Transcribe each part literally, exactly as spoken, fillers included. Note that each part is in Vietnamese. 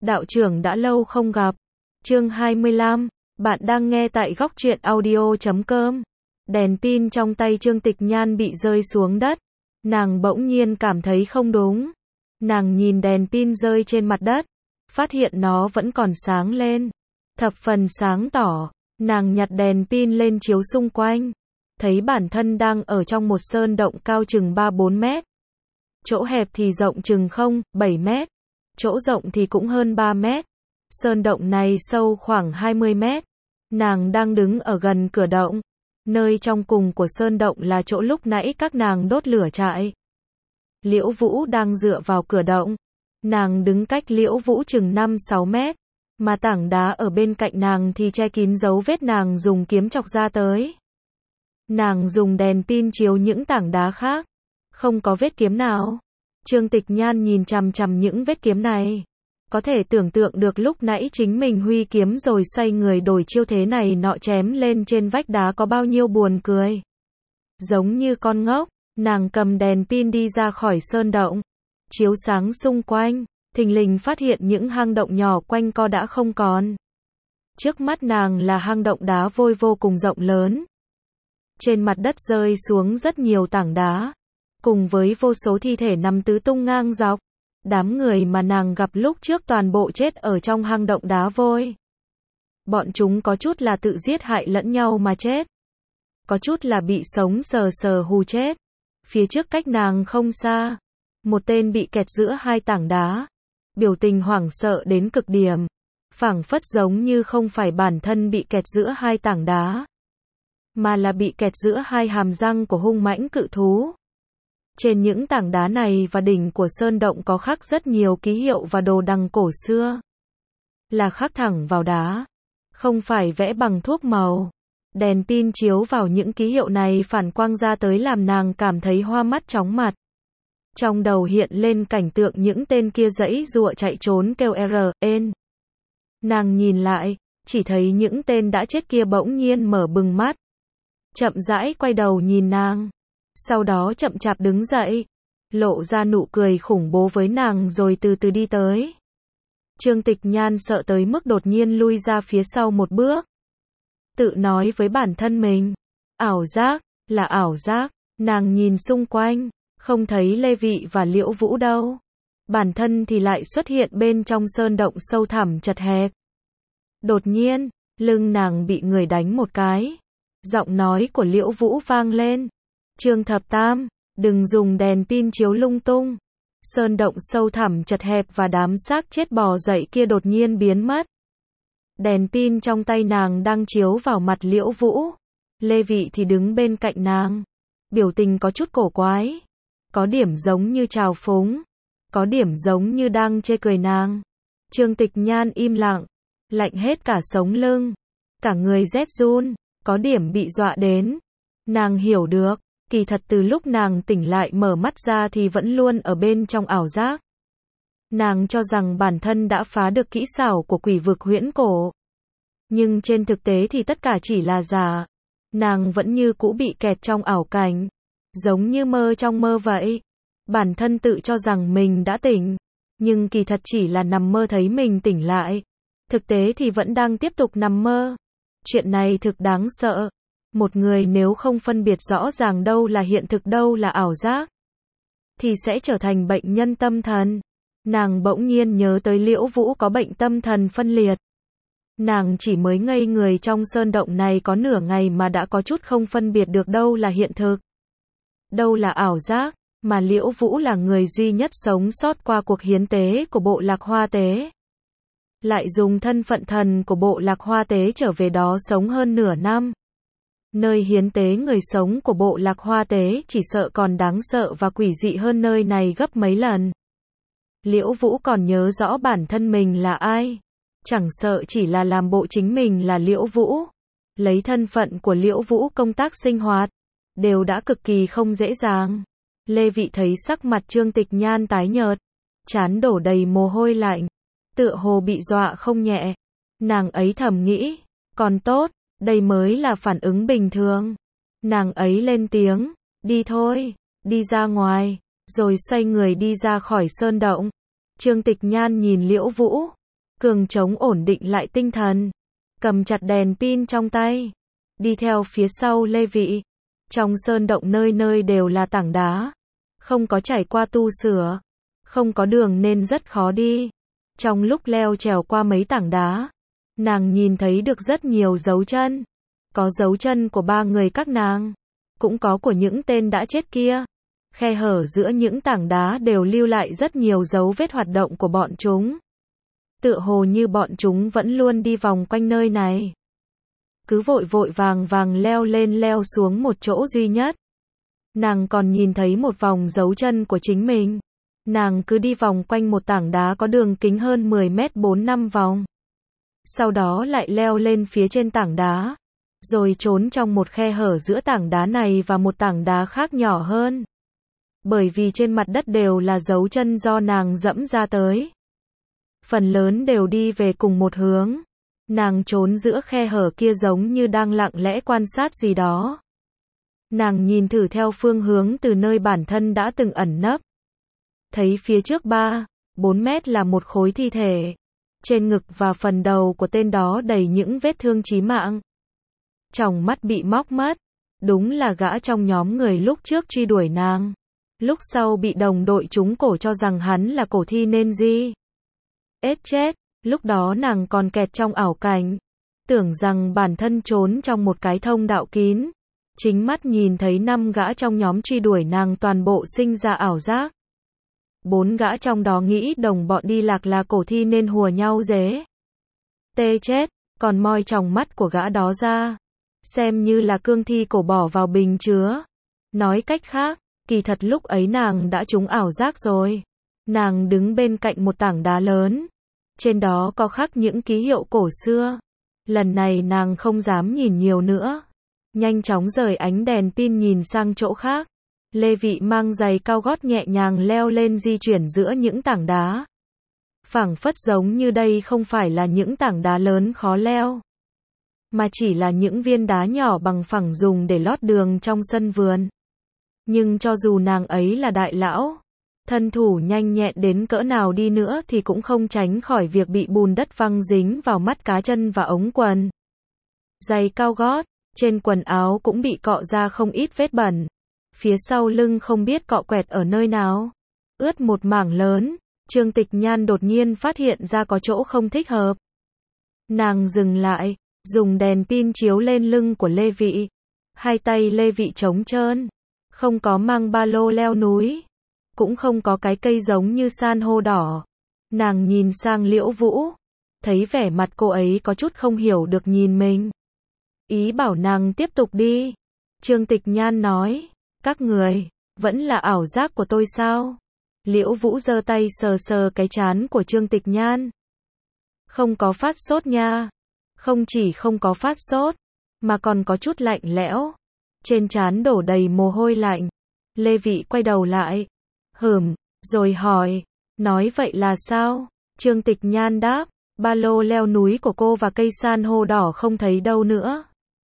đạo trưởng đã lâu không gặp. Chương hai mươi lăm, bạn đang nghe tại góc truyện audio chấm com. Đèn pin trong tay Trương Tịch Nhan bị rơi xuống đất. Nàng bỗng nhiên cảm thấy không đúng. Nàng nhìn đèn pin rơi trên mặt đất, phát hiện nó vẫn còn sáng lên. Thập phần sáng tỏ. Nàng nhặt đèn pin lên chiếu xung quanh. Thấy bản thân đang ở trong một sơn động cao chừng ba bốn mét. Chỗ hẹp thì rộng chừng không, bảy mét. Chỗ rộng thì cũng hơn ba mét. Sơn động này sâu khoảng hai mươi mét. Nàng đang đứng ở gần cửa động. Nơi trong cùng của sơn động là chỗ lúc nãy các nàng đốt lửa trại. Liễu Vũ đang dựa vào cửa động. Nàng đứng cách Liễu Vũ chừng năm sáu mét. Mà tảng đá ở bên cạnh nàng thì che kín dấu vết nàng dùng kiếm chọc ra tới. Nàng dùng đèn pin chiếu những tảng đá khác. Không có vết kiếm nào. Trương Tịch Nhan nhìn chằm chằm những vết kiếm này. Có thể tưởng tượng được lúc nãy chính mình huy kiếm rồi xoay người đổi chiêu thế này nọ chém lên trên vách đá có bao nhiêu buồn cười. Giống như con ngốc, nàng cầm đèn pin đi ra khỏi sơn động. Chiếu sáng xung quanh, thình lình phát hiện những hang động nhỏ quanh co đã không còn. Trước mắt nàng là hang động đá vôi vô cùng rộng lớn. Trên mặt đất rơi xuống rất nhiều tảng đá. Cùng với vô số thi thể nằm tứ tung ngang dọc. Đám người mà nàng gặp lúc trước toàn bộ chết ở trong hang động đá vôi. Bọn chúng có chút là tự giết hại lẫn nhau mà chết. Có chút là bị sống sờ sờ hù chết. Phía trước cách nàng không xa. Một tên bị kẹt giữa hai tảng đá. Biểu tình hoảng sợ đến cực điểm. Phảng phất giống như không phải bản thân bị kẹt giữa hai tảng đá. Mà là bị kẹt giữa hai hàm răng của hung mãnh cự thú. Trên những tảng đá này và đỉnh của sơn động có khắc rất nhiều ký hiệu và đồ đằng cổ xưa. Là khắc thẳng vào đá. Không phải vẽ bằng thuốc màu. Đèn pin chiếu vào những ký hiệu này phản quang ra tới làm nàng cảm thấy hoa mắt chóng mặt. Trong đầu hiện lên cảnh tượng những tên kia giãy giụa chạy trốn kêu R, N. Nàng nhìn lại, chỉ thấy những tên đã chết kia bỗng nhiên mở bừng mắt. Chậm rãi quay đầu nhìn nàng. Sau đó chậm chạp đứng dậy. Lộ ra nụ cười khủng bố với nàng rồi từ từ đi tới. Trương Tịch Nhan sợ tới mức đột nhiên lui ra phía sau một bước. Tự nói với bản thân mình. Ảo giác, là ảo giác. Nàng nhìn xung quanh. Không thấy Lê Vị và Liễu Vũ đâu. Bản thân thì lại xuất hiện bên trong sơn động sâu thẳm chật hẹp. Đột nhiên, lưng nàng bị người đánh một cái. Giọng nói của Liễu Vũ vang lên. Trương Thập Tam, đừng dùng đèn pin chiếu lung tung. Sơn động sâu thẳm chật hẹp và đám xác chết bò dậy kia đột nhiên biến mất. Đèn pin trong tay nàng đang chiếu vào mặt Liễu Vũ. Lê Vị thì đứng bên cạnh nàng. Biểu tình có chút cổ quái. Có điểm giống như trào phúng. Có điểm giống như đang chê cười nàng. Trương Tịch Nhan im lặng. Lạnh hết cả sống lưng. Cả người rét run. Có điểm bị dọa đến. Nàng hiểu được. Kỳ thật từ lúc nàng tỉnh lại mở mắt ra thì vẫn luôn ở bên trong ảo giác. Nàng cho rằng bản thân đã phá được kỹ xảo của quỷ vực huyễn cổ. Nhưng trên thực tế thì tất cả chỉ là giả. Nàng vẫn như cũ bị kẹt trong ảo cảnh. Giống như mơ trong mơ vậy. Bản thân tự cho rằng mình đã tỉnh. Nhưng kỳ thật chỉ là nằm mơ thấy mình tỉnh lại. Thực tế thì vẫn đang tiếp tục nằm mơ. Chuyện này thực đáng sợ. Một người nếu không phân biệt rõ ràng đâu là hiện thực đâu là ảo giác, thì sẽ trở thành bệnh nhân tâm thần. Nàng bỗng nhiên nhớ tới Liễu Vũ có bệnh tâm thần phân liệt. Nàng chỉ mới ngây người trong sơn động này có nửa ngày mà đã có chút không phân biệt được đâu là hiện thực, đâu là ảo giác, mà Liễu Vũ là người duy nhất sống sót qua cuộc hiến tế của bộ Lạc Hoa Tế. Lại dùng thân phận thần của bộ Lạc Hoa Tế trở về đó sống hơn nửa năm. Nơi hiến tế người sống của bộ Lạc Hoa Tế chỉ sợ còn đáng sợ và quỷ dị hơn nơi này gấp mấy lần. Liễu Vũ còn nhớ rõ bản thân mình là ai. Chẳng sợ chỉ là làm bộ chính mình là Liễu Vũ. Lấy thân phận của Liễu Vũ công tác sinh hoạt. Đều đã cực kỳ không dễ dàng. Lê Vị thấy sắc mặt Trương Tịch Nhan tái nhợt. Trán đổ đầy mồ hôi lạnh. Tựa hồ bị dọa không nhẹ. Nàng ấy thầm nghĩ. Còn tốt. Đây mới là phản ứng bình thường. Nàng ấy lên tiếng. Đi thôi. Đi ra ngoài. Rồi xoay người đi ra khỏi sơn động. Trương Tịch Nhan nhìn Liễu Vũ. Cường trống ổn định lại tinh thần, cầm chặt đèn pin trong tay, đi theo phía sau Lê Vị. Trong sơn động nơi nơi đều là tảng đá, không có trải qua tu sửa, không có đường nên rất khó đi. Trong lúc leo trèo qua mấy tảng đá, nàng nhìn thấy được rất nhiều dấu chân. Có dấu chân của ba người các nàng, cũng có của những tên đã chết kia. Khe hở giữa những tảng đá đều lưu lại rất nhiều dấu vết hoạt động của bọn chúng. Tựa hồ như bọn chúng vẫn luôn đi vòng quanh nơi này. Cứ vội vội vàng vàng leo lên leo xuống một chỗ duy nhất. Nàng còn nhìn thấy một vòng dấu chân của chính mình. Nàng cứ đi vòng quanh một tảng đá có đường kính hơn mười mét bốn năm vòng. Sau đó lại leo lên phía trên tảng đá, rồi trốn trong một khe hở giữa tảng đá này và một tảng đá khác nhỏ hơn. Bởi vì trên mặt đất đều là dấu chân do nàng dẫm ra tới. Phần lớn đều đi về cùng một hướng. Nàng trốn giữa khe hở kia giống như đang lặng lẽ quan sát gì đó. Nàng nhìn thử theo phương hướng từ nơi bản thân đã từng ẩn nấp. Thấy phía trước ba, bốn mét là một khối thi thể. Trên ngực và phần đầu của tên đó đầy những vết thương chí mạng. Tròng mắt bị móc mất. Đúng là gã trong nhóm người lúc trước truy đuổi nàng. Lúc sau bị đồng đội trúng cổ cho rằng hắn là cổ thi nên gì. Ết chết, lúc đó nàng còn kẹt trong ảo cảnh. Tưởng rằng bản thân trốn trong một cái thông đạo kín. Chính mắt nhìn thấy năm gã trong nhóm truy đuổi nàng toàn bộ sinh ra ảo giác. Bốn gã trong đó nghĩ đồng bọn đi lạc là cổ thi nên hùa nhau dế. Tê chết, còn moi tròng mắt của gã đó ra. Xem như là cương thi cổ bỏ vào bình chứa. Nói cách khác, kỳ thật lúc ấy nàng đã trúng ảo giác rồi. Nàng đứng bên cạnh một tảng đá lớn. Trên đó có khắc những ký hiệu cổ xưa. Lần này nàng không dám nhìn nhiều nữa. Nhanh chóng rời ánh đèn pin nhìn sang chỗ khác. Lê Vị mang giày cao gót nhẹ nhàng leo lên di chuyển giữa những tảng đá. Phảng phất giống như đây không phải là những tảng đá lớn khó leo, mà chỉ là những viên đá nhỏ bằng phẳng dùng để lót đường trong sân vườn. Nhưng cho dù nàng ấy là đại lão, thân thủ nhanh nhẹn đến cỡ nào đi nữa thì cũng không tránh khỏi việc bị bùn đất văng dính vào mắt cá chân và ống quần. Giày cao gót, trên quần áo cũng bị cọ ra không ít vết bẩn. Phía sau lưng không biết cọ quẹt ở nơi nào, ướt một mảng lớn. Trương Tịch Nhan đột nhiên phát hiện ra có chỗ không thích hợp. Nàng dừng lại, dùng đèn pin chiếu lên lưng của Lê Vị. Hai tay Lê Vị trống trơn, không có mang ba lô leo núi, cũng không có cái cây giống như san hô đỏ. Nàng nhìn sang Liễu Vũ, thấy vẻ mặt cô ấy có chút không hiểu được nhìn mình. Ý bảo nàng tiếp tục đi. Trương Tịch Nhan nói, các người, vẫn là ảo giác của tôi sao? Liễu Vũ giơ tay sờ sờ cái trán của Trương Tịch Nhan. Không có phát sốt nha. Không chỉ không có phát sốt, mà còn có chút lạnh lẽo. Trên trán đổ đầy mồ hôi lạnh. Lê Vị quay đầu lại. Hửm, rồi hỏi. Nói vậy là sao? Trương Tịch Nhan đáp. Ba lô leo núi của cô và cây san hô đỏ không thấy đâu nữa.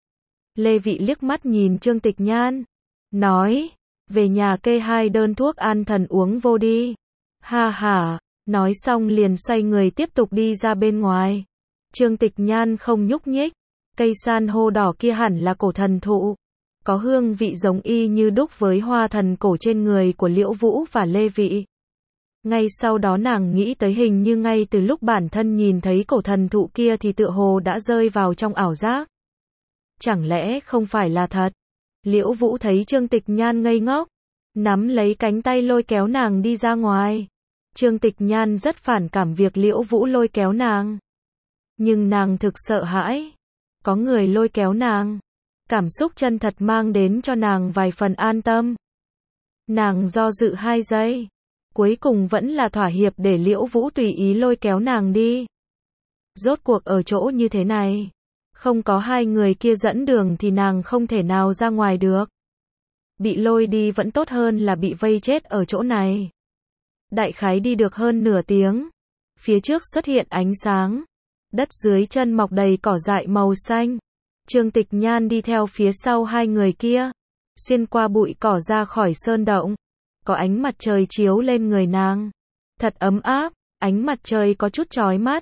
Lê Vị liếc mắt nhìn Trương Tịch Nhan. Nói. Về nhà kê hai đơn thuốc an thần uống vô đi. Ha ha. Nói xong liền xoay người tiếp tục đi ra bên ngoài. Trương Tịch Nhan không nhúc nhích. Cây san hô đỏ kia hẳn là cổ thần thụ. Có hương vị giống y như đúc với hoa thần cổ trên người của Liễu Vũ và Lê Vị. Ngay sau đó nàng nghĩ tới hình như ngay từ lúc bản thân nhìn thấy cổ thần thụ kia thì tựa hồ đã rơi vào trong ảo giác. Chẳng lẽ không phải là thật? Liễu Vũ thấy Trương Tịch Nhan ngây ngốc, nắm lấy cánh tay lôi kéo nàng đi ra ngoài. Trương Tịch Nhan rất phản cảm việc Liễu Vũ lôi kéo nàng. Nhưng nàng thực sợ hãi. Có người lôi kéo nàng. Cảm xúc chân thật mang đến cho nàng vài phần an tâm. Nàng do dự hai giây. Cuối cùng vẫn là thỏa hiệp để Liễu Vũ tùy ý lôi kéo nàng đi. Rốt cuộc ở chỗ như thế này, không có hai người kia dẫn đường thì nàng không thể nào ra ngoài được. Bị lôi đi vẫn tốt hơn là bị vây chết ở chỗ này. Đại khái đi được hơn nửa tiếng. Phía trước xuất hiện ánh sáng. Đất dưới chân mọc đầy cỏ dại màu xanh. Trương Tịch Nhan đi theo phía sau hai người kia. Xuyên qua bụi cỏ ra khỏi sơn động. Có ánh mặt trời chiếu lên người nàng. Thật ấm áp, ánh mặt trời có chút chói mắt.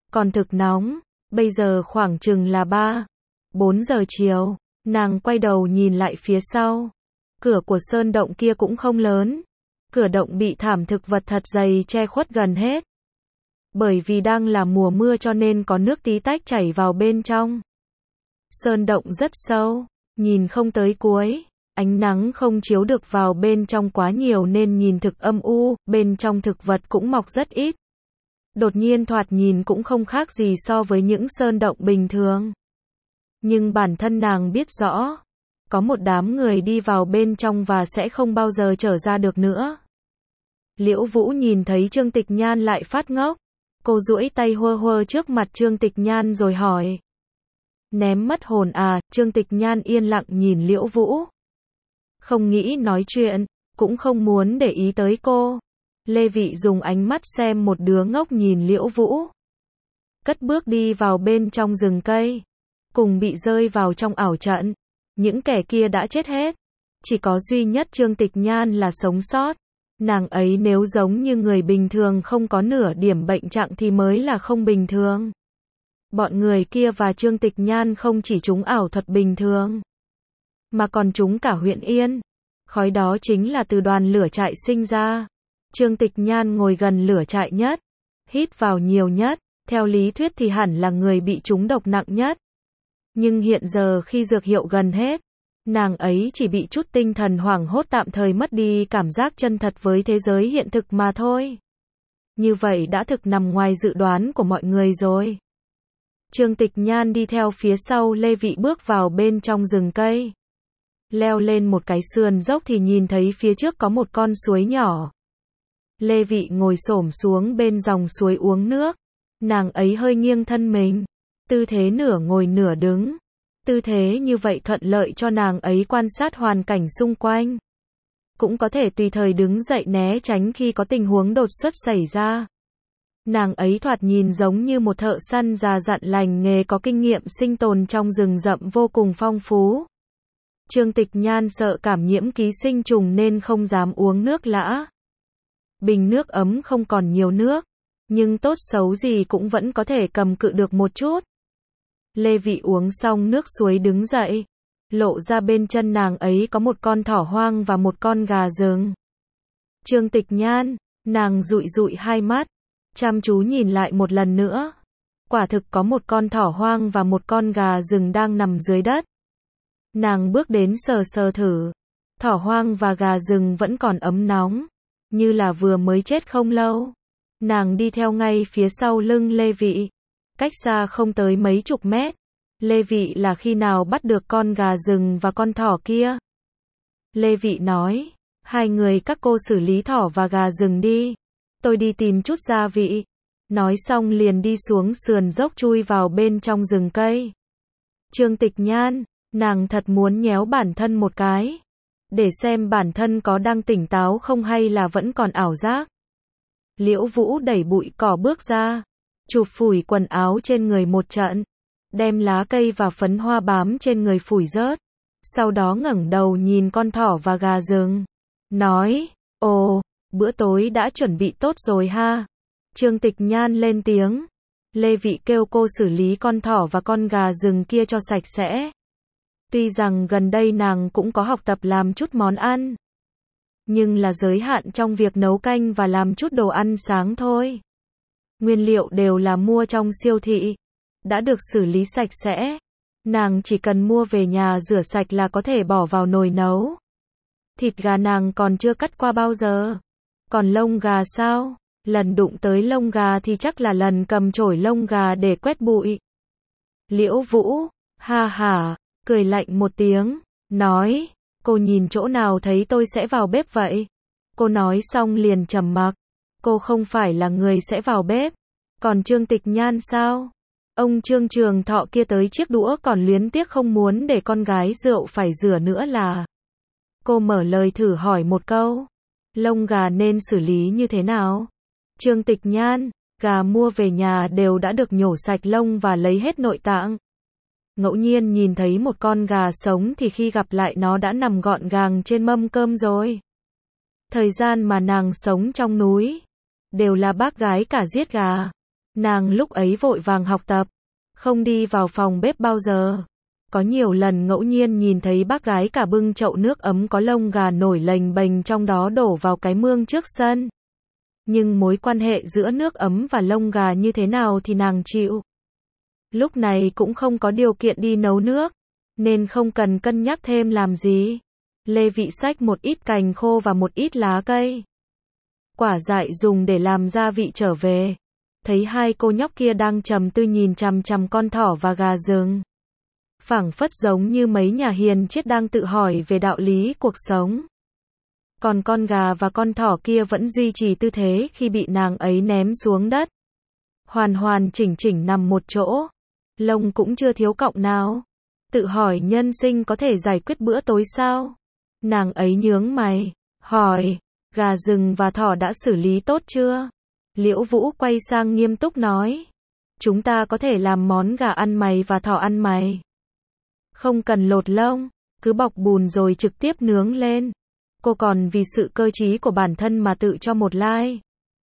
còn thực nóng, bây giờ khoảng chừng là ba, bốn giờ chiều, nàng quay đầu nhìn lại phía sau. Cửa của sơn động kia cũng không lớn, cửa động bị thảm thực vật thật dày che khuất gần hết. Bởi vì đang là mùa mưa cho nên có nước tí tách chảy vào bên trong. Sơn động rất sâu, nhìn không tới cuối, ánh nắng không chiếu được vào bên trong quá nhiều nên nhìn thực âm u, bên trong thực vật cũng mọc rất ít. Đột nhiên thoạt nhìn cũng không khác gì so với những sơn động bình thường. Nhưng bản thân nàng biết rõ, có một đám người đi vào bên trong và sẽ không bao giờ trở ra được nữa. Liễu Vũ nhìn thấy Trương Tịch Nhan lại phát ngốc. Cô duỗi tay hơ hơ trước mặt Trương Tịch Nhan rồi hỏi. Ném mất hồn à? Trương Tịch Nhan yên lặng nhìn Liễu Vũ. Không nghĩ nói chuyện, cũng không muốn để ý tới cô. Lê Vị dùng ánh mắt xem một đứa ngốc nhìn Liễu Vũ. Cất bước đi vào bên trong rừng cây. Cùng bị rơi vào trong ảo trận. Những kẻ kia đã chết hết. Chỉ có duy nhất Trương Tịch Nhan là sống sót. Nàng ấy nếu giống như người bình thường không có nửa điểm bệnh trạng thì mới là không bình thường. Bọn người kia và Trương Tịch Nhan không chỉ trúng ảo thuật bình thường, mà còn trúng cả huyện Yên. Khói đó chính là từ đoàn lửa trại sinh ra. Trương Tịch Nhan ngồi gần lửa trại nhất, hít vào nhiều nhất, theo lý thuyết thì hẳn là người bị trúng độc nặng nhất. Nhưng hiện giờ khi dược hiệu gần hết, nàng ấy chỉ bị chút tinh thần hoảng hốt tạm thời mất đi cảm giác chân thật với thế giới hiện thực mà thôi. Như vậy đã thực nằm ngoài dự đoán của mọi người rồi. Trương Tịch Nhan đi theo phía sau Lê Vị bước vào bên trong rừng cây. Leo lên một cái sườn dốc thì nhìn thấy phía trước có một con suối nhỏ. Lê Vị ngồi xổm xuống bên dòng suối uống nước. Nàng ấy hơi nghiêng thân mình, tư thế nửa ngồi nửa đứng. Tư thế như vậy thuận lợi cho nàng ấy quan sát hoàn cảnh xung quanh. Cũng có thể tùy thời đứng dậy né tránh khi có tình huống đột xuất xảy ra. Nàng ấy thoạt nhìn giống như một thợ săn già dặn lành nghề có kinh nghiệm sinh tồn trong rừng rậm vô cùng phong phú. Trương Tịch Nhan sợ cảm nhiễm ký sinh trùng nên không dám uống nước lã. Bình nước ấm không còn nhiều nước, nhưng tốt xấu gì cũng vẫn có thể cầm cự được một chút. Lê Vị uống xong nước suối đứng dậy, lộ ra bên chân nàng ấy có một con thỏ hoang và một con gà rừng. Trương Tịch Nhan, nàng dụi dụi hai mắt, chăm chú nhìn lại một lần nữa. Quả thực có một con thỏ hoang và một con gà rừng đang nằm dưới đất. Nàng bước đến sờ sờ thử, thỏ hoang và gà rừng vẫn còn ấm nóng, như là vừa mới chết không lâu. Nàng đi theo ngay phía sau lưng Lê Vị, cách xa không tới mấy chục mét. Lê Vị là khi nào bắt được con gà rừng và con thỏ kia? Lê Vị nói, hai người các cô xử lý thỏ và gà rừng đi, tôi đi tìm chút gia vị. Nói xong liền đi xuống sườn dốc chui vào bên trong rừng cây. Trương Tịch Nhan, nàng thật muốn nhéo bản thân một cái, để xem bản thân có đang tỉnh táo không hay là vẫn còn ảo giác. Liễu Vũ đẩy bụi cỏ bước ra, chụp phủi quần áo trên người một trận, đem lá cây và phấn hoa bám trên người phủi rớt. Sau đó ngẩng đầu nhìn con thỏ và gà rừng, nói, ồ, bữa tối đã chuẩn bị tốt rồi ha. Trương Tịch Nhan lên tiếng, Lê Vị kêu cô xử lý con thỏ và con gà rừng kia cho sạch sẽ. Tuy rằng gần đây nàng cũng có học tập làm chút món ăn, nhưng là giới hạn trong việc nấu canh và làm chút đồ ăn sáng thôi. Nguyên liệu đều là mua trong siêu thị, đã được xử lý sạch sẽ. Nàng chỉ cần mua về nhà rửa sạch là có thể bỏ vào nồi nấu. Thịt gà nàng còn chưa cắt qua bao giờ. Còn lông gà sao? Lần đụng tới lông gà thì chắc là lần cầm chổi lông gà để quét bụi. Liễu Vũ, ha ha, cười lạnh một tiếng, nói, cô nhìn chỗ nào thấy tôi sẽ vào bếp vậy? Cô nói xong liền trầm mặc. Cô không phải là người sẽ vào bếp. Còn Trương Tịch Nhan sao? Ông Trương Trường Thọ kia tới chiếc đũa còn luyến tiếc không muốn để con gái rượu phải rửa nữa là. Cô mở lời thử hỏi một câu. Lông gà nên xử lý như thế nào? Trương Tịch Nhan, gà mua về nhà đều đã được nhổ sạch lông và lấy hết nội tạng. Ngẫu nhiên nhìn thấy một con gà sống thì khi gặp lại nó đã nằm gọn gàng trên mâm cơm rồi. Thời gian mà nàng sống trong núi, đều là bác gái cả giết gà. Nàng lúc ấy vội vàng học tập, không đi vào phòng bếp bao giờ. Có nhiều lần ngẫu nhiên nhìn thấy bác gái cả bưng chậu nước ấm có lông gà nổi lềnh bềnh trong đó đổ vào cái mương trước sân. Nhưng mối quan hệ giữa nước ấm và lông gà như thế nào thì nàng chịu. Lúc này cũng không có điều kiện đi nấu nước, nên không cần cân nhắc thêm làm gì. Lê Vị xách một ít cành khô và một ít lá cây. Quả dại dùng để làm gia vị trở về. Thấy hai cô nhóc kia đang trầm tư nhìn chằm chằm con thỏ và gà rừng. Phảng phất giống như mấy nhà hiền triết đang tự hỏi về đạo lý cuộc sống. Còn con gà và con thỏ kia vẫn duy trì tư thế khi bị nàng ấy ném xuống đất. Hoàn hoàn chỉnh chỉnh nằm một chỗ. Lông cũng chưa thiếu cọng nào. Tự hỏi nhân sinh có thể giải quyết bữa tối sao? Nàng ấy nhướng mày, hỏi, gà rừng và thỏ đã xử lý tốt chưa? Liễu Vũ quay sang nghiêm túc nói, chúng ta có thể làm món gà ăn mày và thỏ ăn mày. Không cần lột lông, cứ bọc bùn rồi trực tiếp nướng lên. Cô còn vì sự cơ trí của bản thân mà tự cho một like.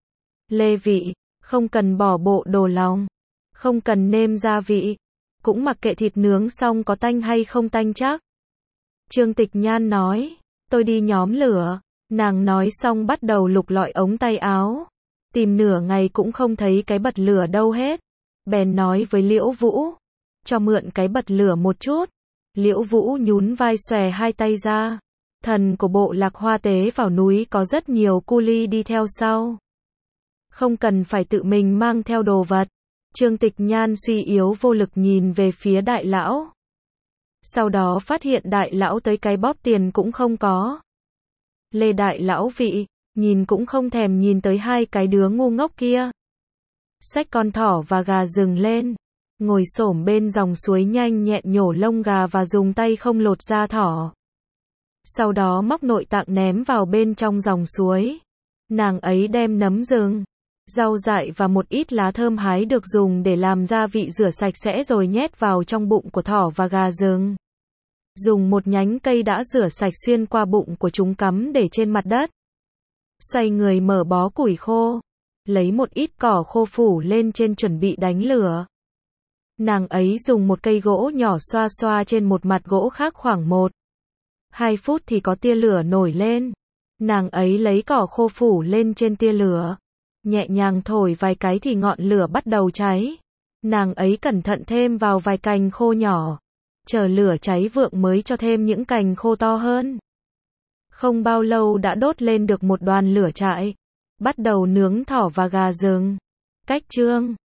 Lê Vị, không cần bỏ bộ đồ lòng, không cần nêm gia vị, cũng mặc kệ thịt nướng xong có tanh hay không tanh chắc. Trương Tịch Nhan nói, tôi đi nhóm lửa. Nàng nói xong bắt đầu lục lọi ống tay áo. Tìm nửa ngày cũng không thấy cái bật lửa đâu hết. Bèn nói với Liễu Vũ, cho mượn cái bật lửa một chút. Liễu Vũ nhún vai xòe hai tay ra. Thần của bộ lạc Hoa Tế vào núi có rất nhiều cu li đi theo sau. Không cần phải tự mình mang theo đồ vật. Trương Tịch Nhan suy yếu vô lực nhìn về phía đại lão. Sau đó phát hiện đại lão tới cái bóp tiền cũng không có. Lê đại lão vị, nhìn cũng không thèm nhìn tới hai cái đứa ngu ngốc kia. Xách con thỏ và gà rừng lên. Ngồi xổm bên dòng suối nhanh nhẹn nhổ lông gà và dùng tay không lột da thỏ. Sau đó móc nội tạng ném vào bên trong dòng suối. Nàng ấy đem nấm rừng, rau dại và một ít lá thơm hái được dùng để làm gia vị rửa sạch sẽ rồi nhét vào trong bụng của thỏ và gà rừng. Dùng một nhánh cây đã rửa sạch xuyên qua bụng của chúng cắm để trên mặt đất. Xoay người mở bó củi khô. Lấy một ít cỏ khô phủ lên trên chuẩn bị đánh lửa. Nàng ấy dùng một cây gỗ nhỏ xoa xoa trên một mặt gỗ khác khoảng một, hai phút thì có tia lửa nổi lên. Nàng ấy lấy cỏ khô phủ lên trên tia lửa. Nhẹ nhàng thổi vài cái thì ngọn lửa bắt đầu cháy. Nàng ấy cẩn thận thêm vào vài cành khô nhỏ. Chờ lửa cháy vượng mới cho thêm những cành khô to hơn. Không bao lâu đã đốt lên được một đoàn lửa trại. Bắt đầu nướng thỏ và gà rừng. Cách chương